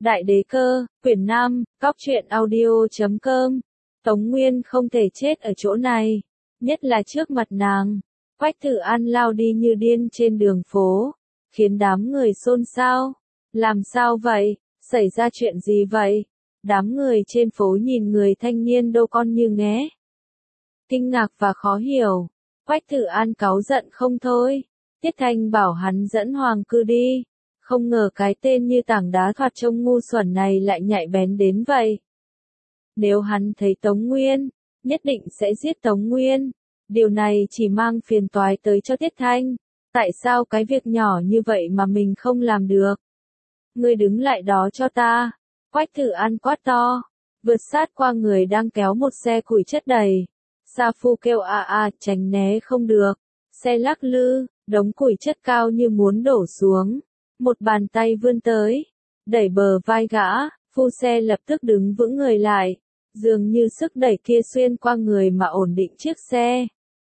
Đại đế cơ, quyển 5, góc truyện audio.com. Tống Nguyên không thể chết ở chỗ này, nhất là trước mặt nàng. Quách Tử An lao đi như điên trên đường phố, khiến đám người xôn xao. Làm sao vậy? Xảy ra chuyện gì vậy? Đám người trên phố nhìn người thanh niên đâu con như nghé. Kinh ngạc và khó hiểu. Quách Tử An cáu giận không thôi. Tiết Thanh bảo hắn dẫn Hoàng Cư đi. Không ngờ cái tên như tảng đá thoạt trông ngu xuẩn này lại nhạy bén đến vậy. Nếu hắn thấy Tống Nguyên, nhất định sẽ giết Tống Nguyên. Điều này chỉ mang phiền toái tới cho Tiết Thanh. Tại sao cái việc nhỏ như vậy mà mình không làm được? Ngươi đứng lại đó cho ta. Quách Tử An quát to, vượt sát qua người đang kéo một xe củi chất đầy. Sa Phu kêu tránh né không được. Xe lắc lư, đống củi chất cao như muốn đổ xuống. Một bàn tay vươn tới, đẩy bờ vai gã, phu xe lập tức đứng vững người lại. Dường như sức đẩy kia xuyên qua người mà ổn định chiếc xe.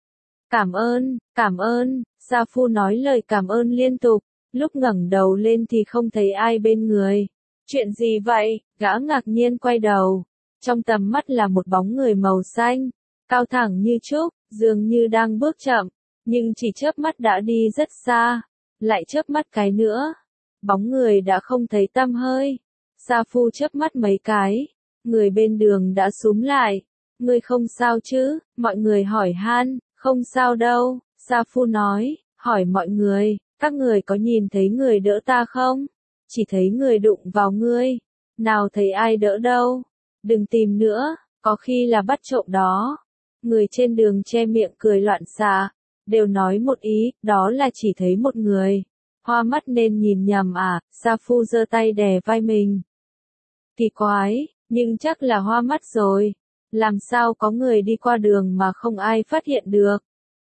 Cảm ơn, Sa Phu nói lời cảm ơn liên tục, lúc ngẩng đầu lên thì không thấy ai bên người. Chuyện gì vậy? Gã ngạc nhiên quay đầu. Trong tầm mắt là một bóng người màu xanh, cao thẳng như trúc, dường như đang bước chậm, nhưng chỉ chớp mắt đã đi rất xa. Lại chớp mắt cái nữa, bóng người đã không thấy tăm hơi. Sa Phu chớp mắt mấy cái, người bên đường đã xúm lại. Ngươi không sao chứ? Mọi người hỏi han. Không sao đâu, Sa Phu nói, hỏi mọi người, các người có nhìn thấy người đỡ ta không? Chỉ thấy người đụng vào ngươi, nào thấy ai đỡ đâu. Đừng tìm nữa, có khi là bắt trộm đó. Người trên đường che miệng cười loạn xạ, đều nói một ý, đó là chỉ thấy một người. Hoa mắt nên nhìn nhầm à? Sa Phu giơ tay đè vai mình. Kỳ quái, nhưng chắc là hoa mắt rồi. Làm sao có người đi qua đường mà không ai phát hiện được?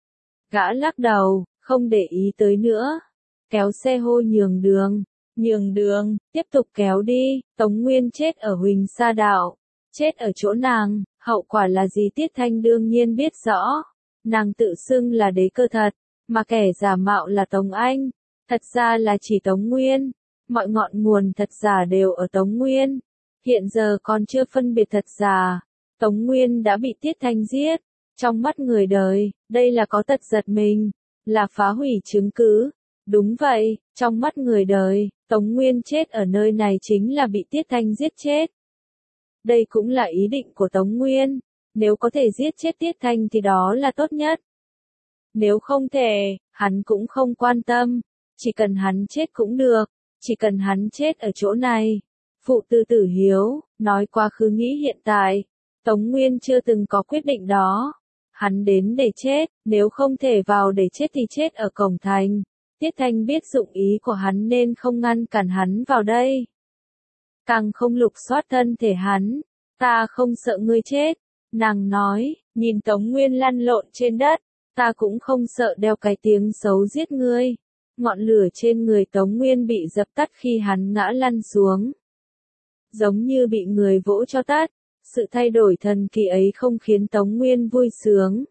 Gã lắc đầu, không để ý tới nữa. Kéo xe hô nhường đường, tiếp tục kéo đi. Tống Nguyên chết ở Huỳnh Sa Đạo. Chết ở chỗ nàng, hậu quả là gì Tiết Thanh đương nhiên biết rõ. Nàng tự xưng là đế cơ thật, mà kẻ giả mạo là Tống Anh. Thật ra là chỉ Tống Nguyên. Mọi ngọn nguồn thật giả đều ở Tống Nguyên. Hiện giờ còn chưa phân biệt thật giả. Tống Nguyên đã bị Tiết Thanh giết. Trong mắt người đời, đây là có tật giật mình, là phá hủy chứng cứ. Đúng vậy, trong mắt người đời, Tống Nguyên chết ở nơi này chính là bị Tiết Thanh giết chết. Đây cũng là ý định của Tống Nguyên. Nếu có thể giết chết Tiết Thanh thì đó là tốt nhất. Nếu không thể, hắn cũng không quan tâm. Chỉ cần hắn chết cũng được. Chỉ cần hắn chết ở chỗ này. Phụ tư tử hiếu, nói quá khứ nghĩ hiện tại. Tống Nguyên chưa từng có quyết định đó. Hắn đến để chết, nếu không thể vào để chết thì chết ở cổng thành. Tiết Thanh biết dụng ý của hắn nên không ngăn cản hắn vào đây. Càng không lục soát thân thể hắn. Ta không sợ ngươi chết. Nàng nói, nhìn Tống Nguyên lăn lộn trên đất. Ta cũng không sợ đeo cái tiếng xấu giết ngươi. Ngọn lửa trên người Tống Nguyên bị dập tắt khi hắn ngã lăn xuống. Giống như bị người vỗ cho tắt. Sự thay đổi thần kỳ ấy không khiến Tống Nguyên vui sướng.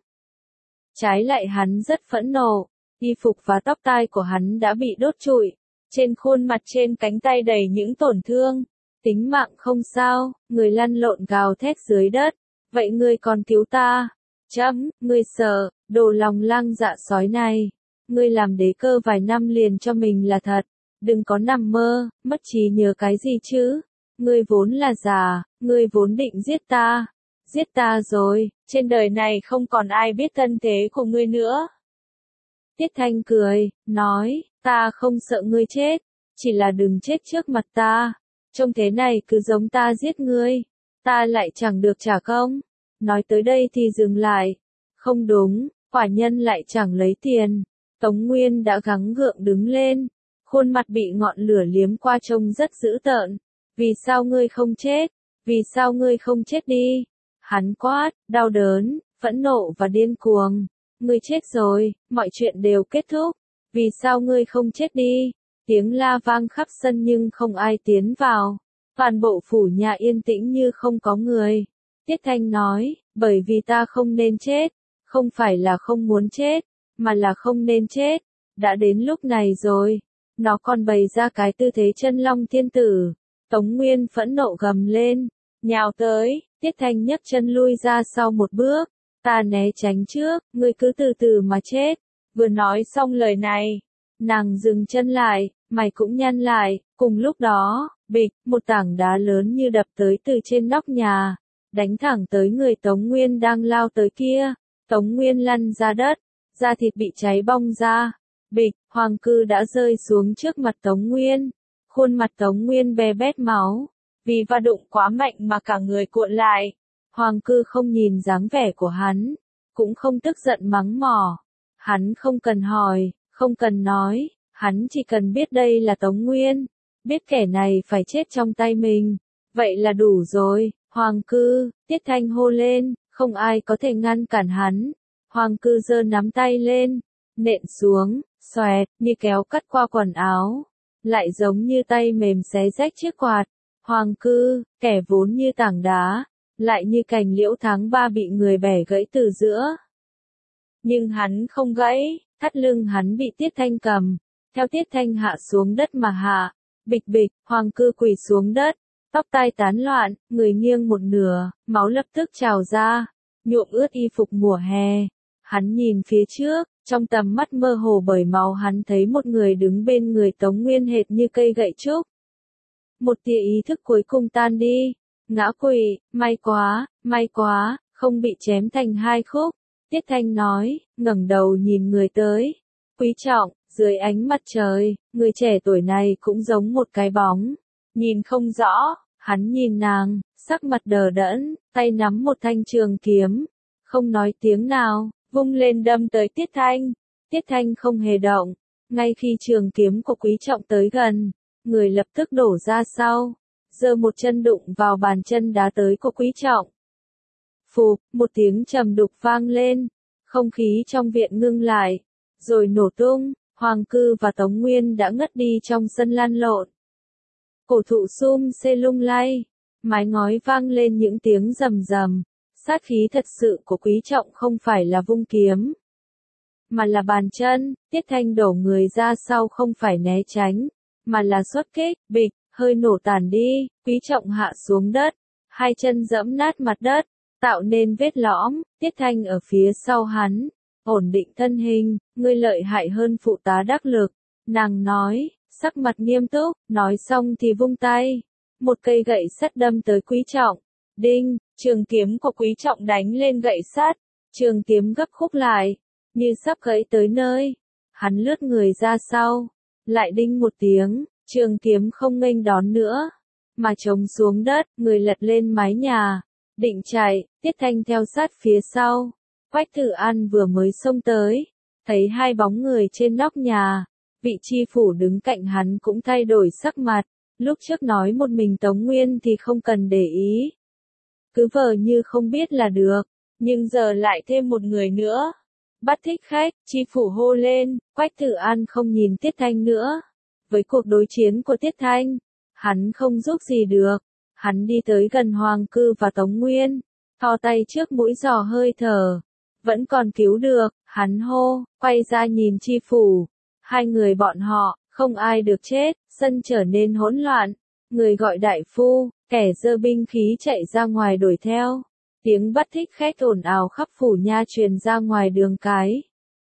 Trái lại hắn rất phẫn nộ. Y phục và tóc tai của hắn đã bị đốt trụi. Trên khuôn mặt trên cánh tay đầy những tổn thương. Tính mạng không sao, người lăn lộn gào thét dưới đất. Vậy ngươi còn cứu ta? Ngươi sợ, đồ lòng lang dạ sói này. Ngươi làm đế cơ vài năm liền cho mình là thật. Đừng có nằm mơ, mất trí nhớ cái gì chứ? Ngươi vốn là già, ngươi vốn định giết ta. Giết ta rồi, trên đời này không còn ai biết thân thế của ngươi nữa. Tiết Thanh cười, nói, ta không sợ ngươi chết, chỉ là đừng chết trước mặt ta. Trông thế này cứ giống ta giết ngươi, ta lại chẳng được trả công. Nói tới đây thì dừng lại. Không đúng, quả nhân lại chẳng lấy tiền. Tống Nguyên đã gắng gượng đứng lên, khuôn mặt bị ngọn lửa liếm qua trông rất dữ tợn. Vì sao ngươi không chết? Vì sao ngươi không chết đi? Hắn quát, đau đớn, phẫn nộ và điên cuồng. Ngươi chết rồi, mọi chuyện đều kết thúc. Vì sao ngươi không chết đi? Tiếng la vang khắp sân nhưng không ai tiến vào. Toàn bộ phủ nhà yên tĩnh như không có người. Tiết Thanh nói, bởi vì ta không nên chết. Không phải là không muốn chết, mà là không nên chết. Đã đến lúc này rồi. Nó còn bày ra cái tư thế chân long thiên tử. Tống Nguyên phẫn nộ gầm lên, nhào tới, Tiết Thanh nhấc chân lui ra sau một bước, ta né tránh trước, ngươi cứ từ từ mà chết. Vừa nói xong lời này, nàng dừng chân lại, mày cũng nhăn lại, cùng lúc đó, bịch, một tảng đá lớn như đập tới từ trên nóc nhà, đánh thẳng tới người Tống Nguyên đang lao tới kia. Tống Nguyên lăn ra đất, da thịt bị cháy bong ra, bịch, Hoàng Cư đã rơi xuống trước mặt Tống Nguyên, khuôn mặt Tống Nguyên bè bét máu, vì va đụng quá mạnh mà cả người cuộn lại. Hoàng Cư không nhìn dáng vẻ của hắn, cũng không tức giận mắng mỏ, hắn không cần hỏi, không cần nói, hắn chỉ cần biết đây là Tống Nguyên, biết kẻ này phải chết trong tay mình, vậy là đủ rồi. Hoàng Cư, Tiết Thanh hô lên, không ai có thể ngăn cản hắn. Hoàng Cư giơ nắm tay lên, nện xuống, xoẹt, như kéo cắt qua quần áo, lại giống như tay mềm xé rách chiếc quạt. Hoàng Cư, kẻ vốn như tảng đá, lại như cành liễu tháng 3 bị người bẻ gãy từ giữa. Nhưng hắn không gãy, thắt lưng hắn bị Tiết Thanh cầm, theo Tiết Thanh hạ xuống đất mà hạ, bịch bịch, Hoàng Cư quỳ xuống đất, tóc tai tán loạn, người nghiêng một nửa, máu lập tức trào ra, nhuộm ướt y phục mùa hè. Hắn nhìn phía trước, trong tầm mắt mơ hồ bởi máu hắn thấy một người đứng bên người Tống Nguyên hệt như cây gậy trúc. Một tia ý thức cuối cùng tan đi, ngã quỵ, may quá, không bị chém thành hai khúc. Tiết Thanh nói, ngẩng đầu nhìn người tới. Quý Trọng, dưới ánh mặt trời, người trẻ tuổi này cũng giống một cái bóng. Nhìn không rõ, hắn nhìn nàng, sắc mặt đờ đẫn, tay nắm một thanh trường kiếm. Không nói tiếng nào, vung lên đâm tới Tiết Thanh. Tiết Thanh không hề động, ngay khi trường kiếm của Quý Trọng tới gần, người lập tức đổ ra sau, giơ một chân đụng vào bàn chân đá tới của Quý Trọng. Phụp, một tiếng trầm đục vang lên, không khí trong viện ngưng lại, rồi nổ tung, Hoàng Cư và Tống Nguyên đã ngất đi trong sân lăn lộn. Cổ thụ sum xê lung lay, mái ngói vang lên những tiếng rầm rầm, sát khí thật sự của Quý Trọng không phải là vung kiếm, mà là bàn chân. Tiết Thanh đổ người ra sau không phải né tránh, mà là xuất kích, bịch, hơi nổ tàn đi, Quý Trọng hạ xuống đất, hai chân giẫm nát mặt đất, tạo nên vết lõm. Tiết Thanh ở phía sau hắn, ổn định thân hình, ngươi lợi hại hơn phụ tá đắc lực, nàng nói, sắc mặt nghiêm túc, nói xong thì vung tay, một cây gậy sắt đâm tới Quý Trọng, đinh, trường kiếm của Quý Trọng đánh lên gậy sắt, trường kiếm gấp khúc lại, như sắp gãy tới nơi, hắn lướt người ra sau, lại đinh một tiếng, trường kiếm không nghênh đón nữa, mà trống xuống đất, người lật lên mái nhà, định chạy. Tiết Thanh theo sát phía sau. Quách Tử An vừa mới xông tới, thấy hai bóng người trên nóc nhà, vị chi phủ đứng cạnh hắn cũng thay đổi sắc mặt, lúc trước nói một mình Tống Nguyên thì không cần để ý, cứ vờ như không biết là được, nhưng giờ lại thêm một người nữa. Bắt thích khách, chi phủ hô lên. Quách Tử An không nhìn Tiết Thanh nữa. Với cuộc đối chiến của Tiết Thanh, hắn không giúp gì được. Hắn đi tới gần Hoàng Cư và Tống Nguyên, thò tay trước mũi dò hơi thở. Vẫn còn cứu được, hắn hô, quay ra nhìn chi phủ. Hai người bọn họ, không ai được chết, sân trở nên hỗn loạn. Người gọi đại phu, kẻ giơ binh khí chạy ra ngoài đuổi theo. Tiếng bắt thích khách ồn ào khắp phủ nha truyền ra ngoài đường cái.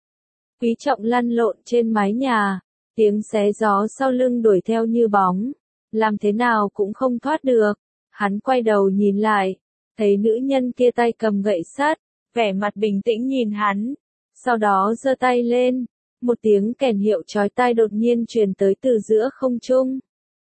Quý Trọng lăn lộn trên mái nhà, tiếng xé gió sau lưng đuổi theo như bóng, làm thế nào cũng không thoát được. Hắn quay đầu nhìn lại, thấy nữ nhân kia tay cầm gậy sắt, vẻ mặt bình tĩnh nhìn hắn, sau đó giơ tay lên, một tiếng kèn hiệu chói tai đột nhiên truyền tới từ giữa không trung.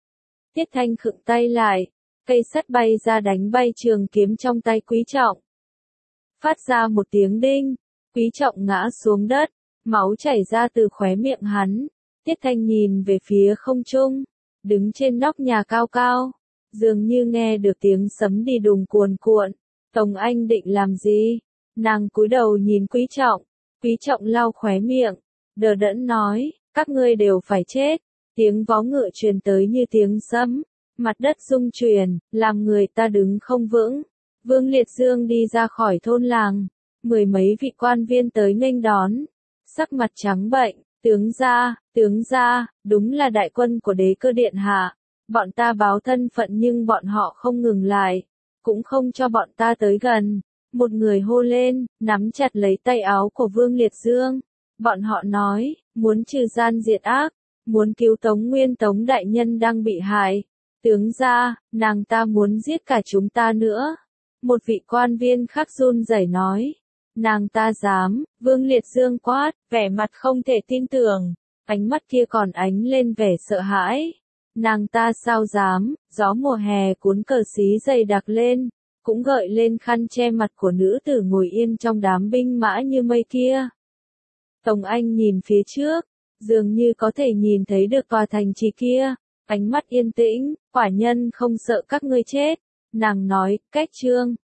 Tiết Thanh khựng tay lại, cây sắt bay ra đánh bay trường kiếm trong tay Quý Trọng. Phát ra một tiếng đinh, Quý Trọng ngã xuống đất, máu chảy ra từ khóe miệng hắn. Tiết Thanh nhìn về phía không trung, đứng trên nóc nhà cao cao, dường như nghe được tiếng sấm đi đùng cuồn cuộn. Tống Anh định làm gì? Nàng cúi đầu nhìn Quý Trọng. Quý Trọng lau khóe miệng, đờ đẫn nói, các ngươi đều phải chết. Tiếng vó ngựa truyền tới như tiếng sấm, mặt đất rung chuyển, làm người ta đứng không vững. Vương Liệt Dương đi ra khỏi thôn làng, mười mấy vị quan viên tới nghênh đón, sắc mặt trắng bệch, tướng gia, đúng là đại quân của Đế Cơ điện hạ. Bọn ta báo thân phận nhưng bọn họ không ngừng lại, cũng không cho bọn ta tới gần. Một người hô lên, nắm chặt lấy tay áo của Vương Liệt Dương. Bọn họ nói, muốn trừ gian diệt ác, muốn cứu Tống Nguyên Tống đại nhân đang bị hại. Tướng gia, nàng ta muốn giết cả chúng ta nữa. Một vị quan viên khác run rẩy nói. Nàng ta dám, Vương Liệt Dương quát, vẻ mặt không thể tin tưởng, ánh mắt kia còn ánh lên vẻ sợ hãi. Nàng ta sao dám, gió mùa hè cuốn cờ xí dày đặc lên, cũng gợi lên khăn che mặt của nữ tử ngồi yên trong đám binh mã như mây kia. Tống Anh nhìn phía trước, dường như có thể nhìn thấy được tòa thành trì kia, ánh mắt yên tĩnh, quả nhân không sợ các ngươi chết. Nàng nói, cách trương.